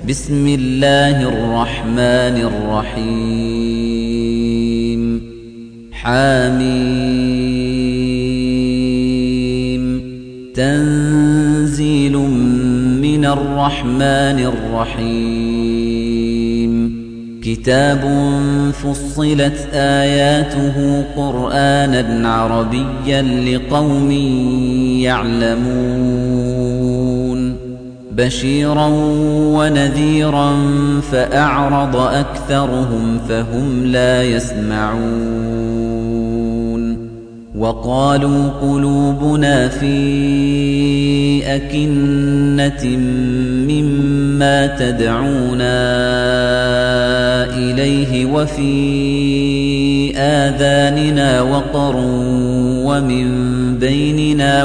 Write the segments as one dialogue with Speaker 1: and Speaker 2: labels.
Speaker 1: بسم الله الرحمن الرحيم حميم تنزيل من الرحمن الرحيم كتاب فصلت آياته قرآنا عربيا لقوم يعلمون بشيرا ونذيرا فأعرض أكثرهم فهم لا يسمعون وقالوا قلوبنا في أكنة مما تدعونا إليه وفي آذاننا وقر ومن بيننا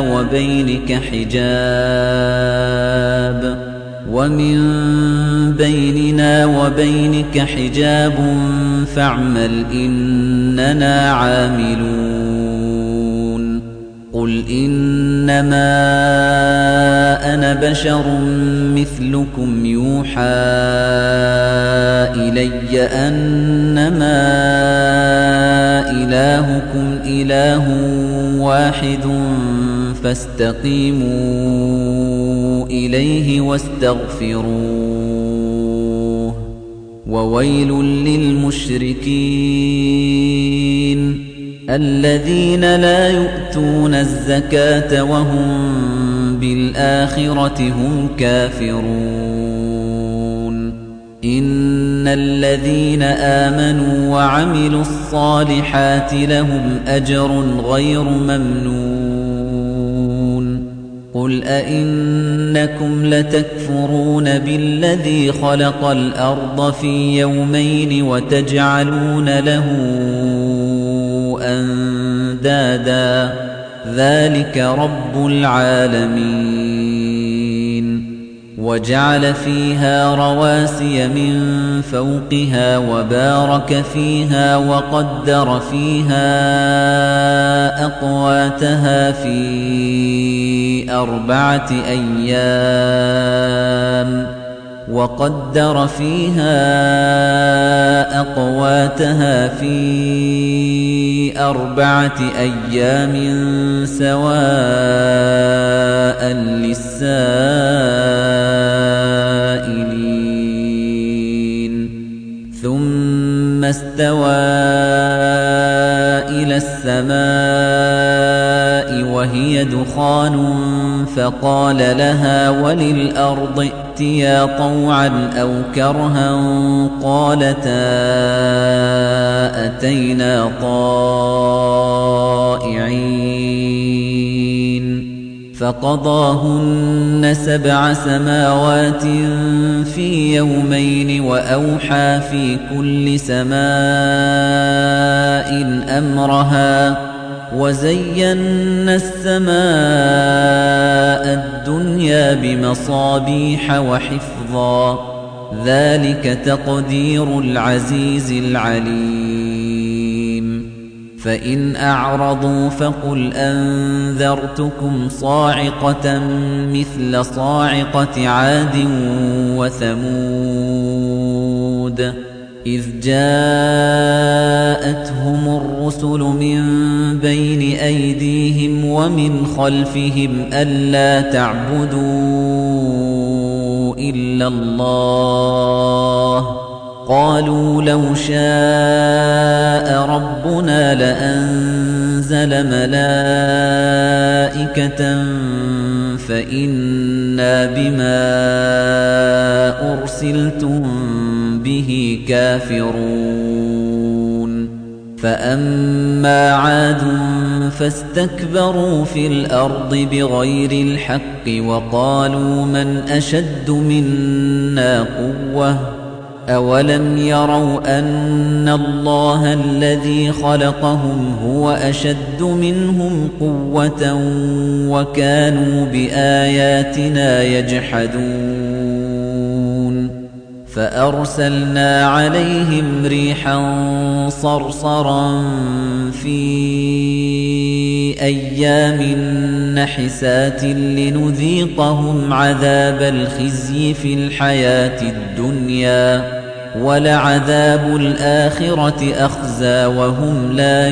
Speaker 1: وبينك حجاب فاعمل إننا عاملون قل إنما أنا بشر مثلكم يوحى إلي أنما إلهكم إله واحد فاستقيموا إليه واستغفروه وويل للمشركين الذين لا يؤتون الزكاة وهم بالآخرة هم كافرون إن الذين آمنوا وعملوا الصالحات لهم أجر غير ممنون قل أئنكم لتكفرون بالذي خلق الأرض في يومين وتجعلون له أندادا ذلك رب العالمين وجعل فيها رواسي من فوقها وبارك فيها وقدر فيها أقواتها في 4 أيام سواء للسائلين ثم استوى إلى السماء وهي دخان فقال لها وللأرض ائتيا طوعا أو كرها قالتا أتينا طائعين فقضاهن 7 سماوات في يومين وأوحى في كل سماء أمرها وزينا السماء الدنيا بمصابيح وحفظا ذلك تقدير العزيز العليم فإن أعرضوا فقل أنذرتكم صاعقة مثل صاعقة عاد وثمود إذ جاءتهم الرسل من بين أيديهم ومن خلفهم ألا تعبدوا إلا الله قالوا لو شاء ربنا لأنزل ملائكة فإنا بما أرسلتم به كافرون فأما عاد فاستكبروا في الأرض بغير الحق وقالوا من أشد منا قوة أولم يروا أن الله الذي خلقهم هو أشد منهم قوة وكانوا بآياتنا يجحدون فأرسلنا عليهم ريحا صرصرا في أيام نحسات لنذيقهم عذاب الخزي في الحياة الدنيا ولعذاب الآخرة أخزى وهم لا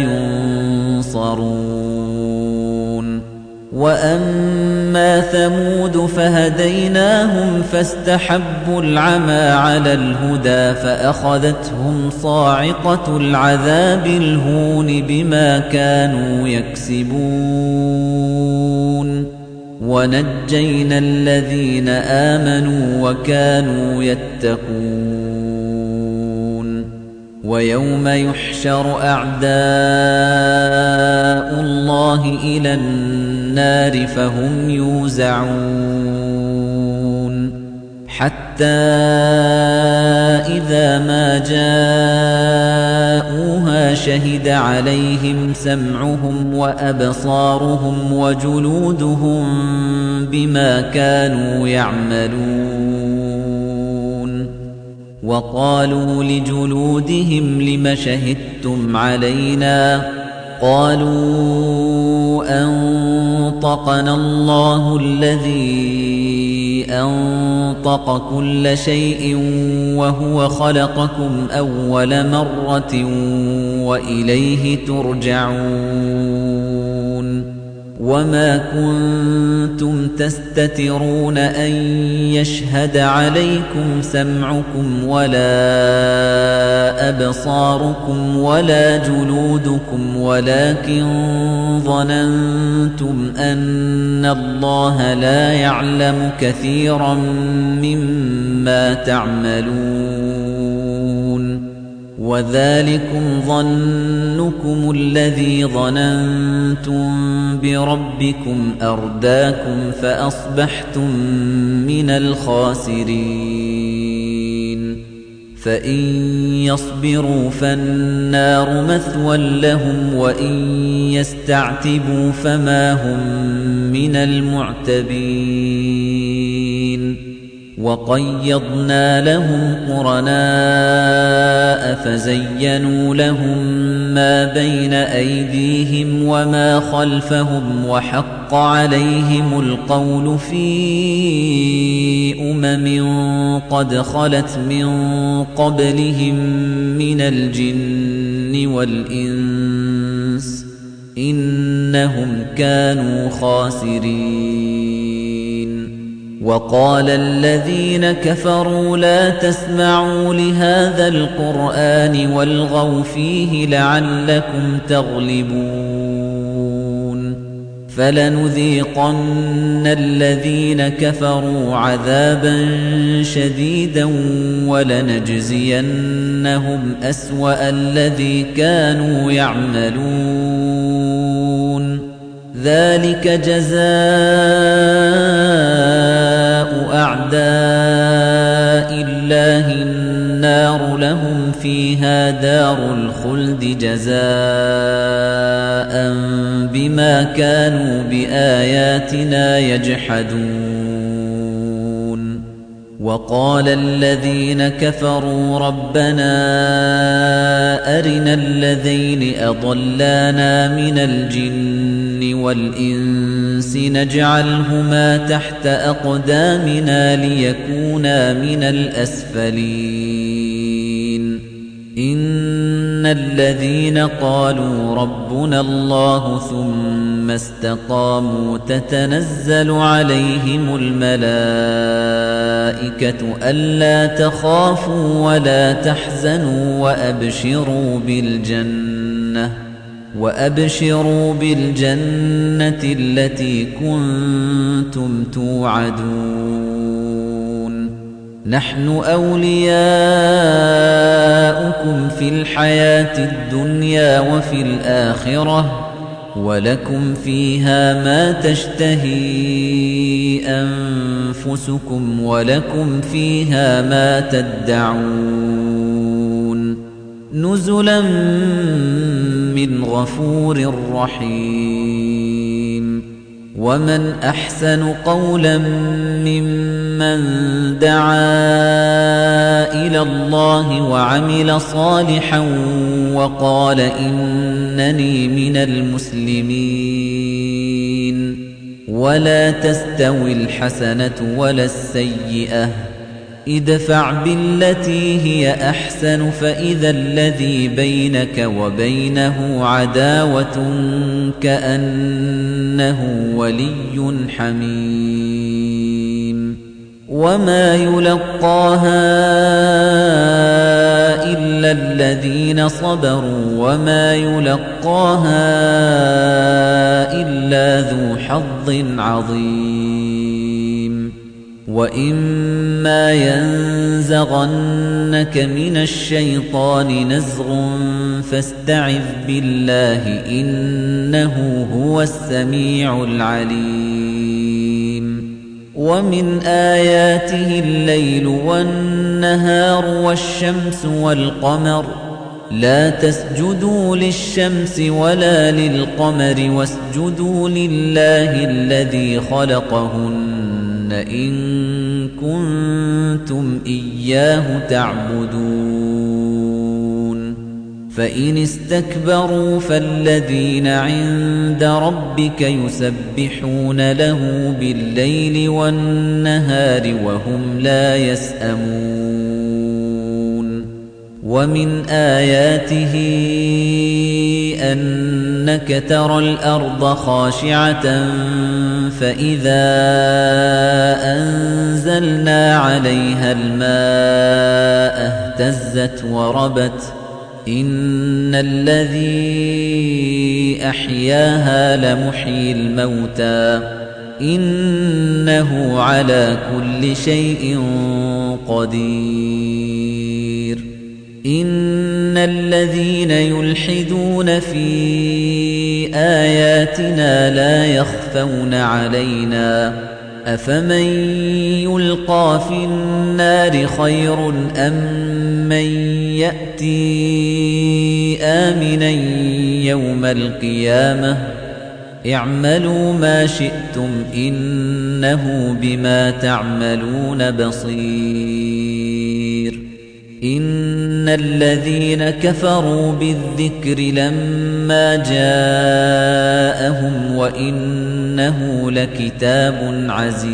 Speaker 1: ينصرون وأما ثمود فهديناهم فاستحبوا العمى على الهدى فأخذتهم صاعقة العذاب الهون بما كانوا يكسبون ونجينا الذين آمنوا وكانوا يتقون ويوم يحشر أعداء الله إلى النار فهم يوزعون حتى إذا ما جاءوها شهد عليهم سمعهم وأبصارهم وجلودهم بما كانوا يعملون وقالوا لجلودهم لم شهدتم علينا قالوا أنطقنا الله الذي أنطق كل شيء وهو خلقكم أول مرة وإليه ترجعون وما كنتم تستترون أن يشهد عليكم سمعكم ولا أبصاركم ولا جلودكم ولكن ظننتم أن الله لا يعلم كثيرا مما تعملون وذلكم ظنكم الذي ظننتم بربكم أرداكم فأصبحتم من الخاسرين فإن يصبروا فالنار مثوى لهم وإن يستعتبوا فما هم من المعتبين وقيضنا لهم قرناء فزينوا لهم ما بين أيديهم وما خلفهم وحق عليهم القول في قد خلت من قبلهم من الجن والإنس إنهم كانوا خاسرين وقال الذين كفروا لا تسمعوا لهذا القرآن والغوا فيه لعلكم تغلبون فلنذيقن الذين كفروا عذابا شديدا ولنجزينهم أسوأ الذي كانوا يعملون ذلك جزاء أعداء الله النار لهم فيها دار الخلد جزاء بما كانوا بآياتنا يجحدون وقال الذين كفروا ربنا أرنا الذين أضلانا من الجن والإنس نجعلهما تحت أقدامنا ليكونا من الأسفلين إن الذين قالوا ربنا الله ثم استقاموا تتنزل عليهم الملائكة ألا تخافوا ولا تحزنوا وأبشروا بالجنة التي كنتم توعدون نحن أولياؤكم في الحياة الدنيا وفي الآخرة ولكم فيها ما تشتهي أنفسكم ولكم فيها ما تدعون نزلا من غفور رحيم ومن أحسن قولا ممن دعا إلى الله وعمل صالحا وقال إن إنني من المسلمين ولا تستوي الحسنة ولا السيئة ادفع بالتي هي أحسن فإذا الذي بينك وبينه عداوة كأنه ولي حميم وما يلقاها إلا الذين صبروا وما يلقاها إلا ذو حظ عظيم وإما ينزغنك من الشيطان نزغ فاستعذ بالله إنه هو السميع العليم ومن آياته الليل والنهار والشمس والقمر لا تسجدوا للشمس ولا للقمر واسجدوا لله الذي خلقهن إن كنتم إياه تعبدون فإن استكبروا فالذين عند ربك يسبحون له بالليل والنهار وهم لا يسأمون ومن آياته أنك ترى الأرض خاشعة فإذا أنزلنا عليها الماء اهتزت وربت إن الذي أحياها لمحيي الموتى إنه على كل شيء قدير إن الذين يلحدون في آياتنا لا يخفون علينا أفمن يلقى في النار خير أم من يأتي آمنا يوم القيامة اعملوا ما شئتم إنه بما تعملون بصير إن الذين كفروا بالذكر لما جاءهم وإنه لكتاب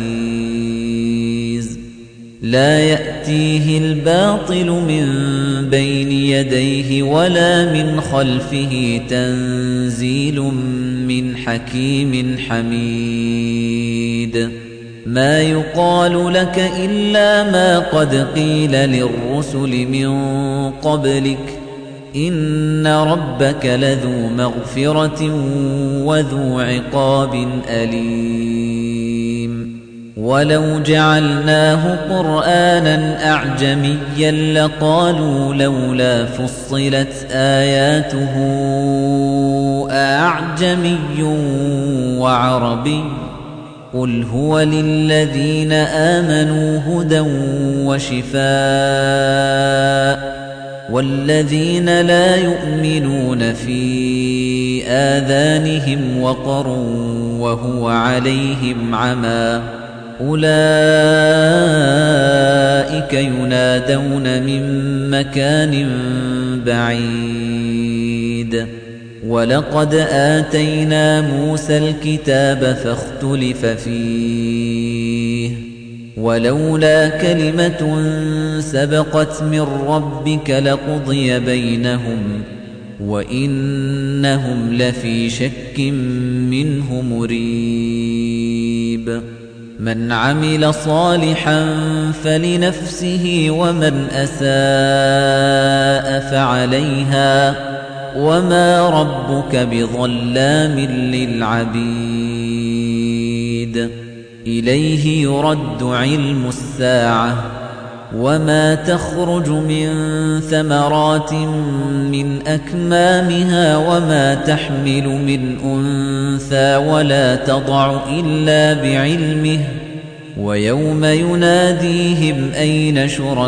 Speaker 1: عزيز لا يأتيه الباطل من بين يديه ولا من خلفه تنزيل من حكيم حميد ما يقال لك إلا ما قد قيل للرسل من قبلك إن ربك لذو مغفرة وذو عقاب أليم ولو جعلناه قرآنا أعجميا لقالوا لولا فصلت آياته أعجمي وعربي قل هو للذين آمنوا هدى وشفاء والذين لا يؤمنون في آذانهم وقر وهو عليهم عمى أولئك ينادون من مكان بعيد ولقد آتينا موسى الكتاب فاختلف فيه ولولا كلمة سبقت من ربك لقضي بينهم وإنهم لفي شك منه مريب من عمل صالحا فلنفسه ومن أساء فعليها وما ربك بظلام للعبيد إليه يرد علم الساعة وما تخرج من ثمرات من أكمامها وما تحمل من أنثى ولا تضع إلا بعلمه ويوم يناديهم أين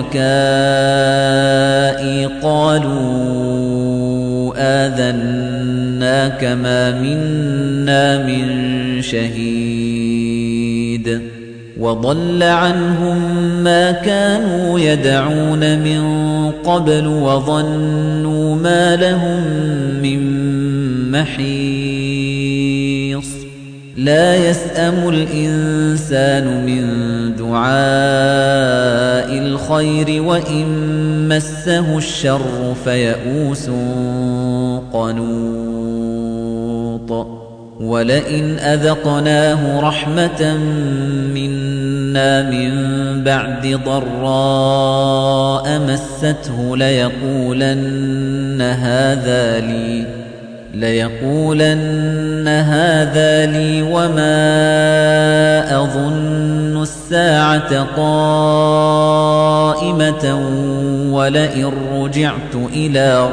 Speaker 1: شركائي قالوا آذناك ما منا من شهيد وضل عنهم ما كانوا يدعون من قبل وظنوا ما لهم من محيص لا يسأم الإنسان من دعاء الخير وإن مسه الشر فيئوس قنوط ولئن أذقناه رحمة منا من بعد ضراء مسته ليقولن هذا لي وما أظن الساعة قائمة ولئن رجعت إلى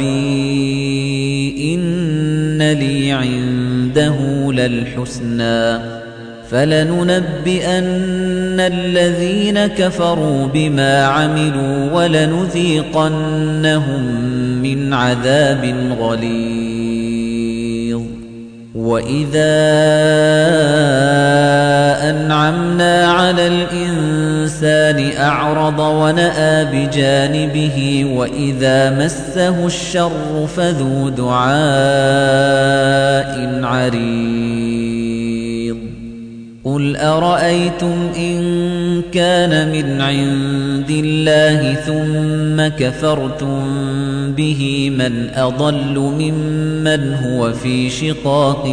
Speaker 1: ربي إن لي عنده للحسنى فلننبئن الذين كفروا بما عملوا ولنذيقنهم من عذاب غليظ وإذا أنعمنا على الإنسان أعرض ونأى بجانبه وإذا مسه الشر فذو دعاء عريض قل أرأيتم إن كان من عند الله ثم كفرتم به من أضل ممن هو في شقاق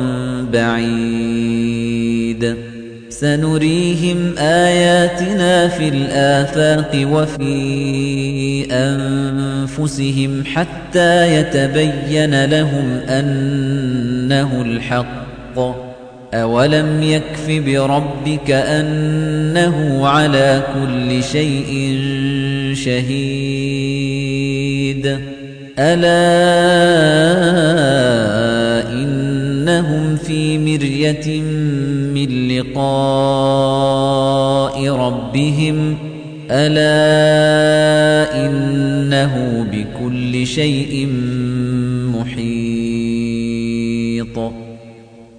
Speaker 1: بعيد سنريهم آياتنا في الآفاق وفي أنفسهم حتى يتبين لهم أنه الحق أولم يكف بربك أنه على كل شيء شهيد ألا إنهم في مرية من لقاء ربهم ألا إنه بكل شيء محيط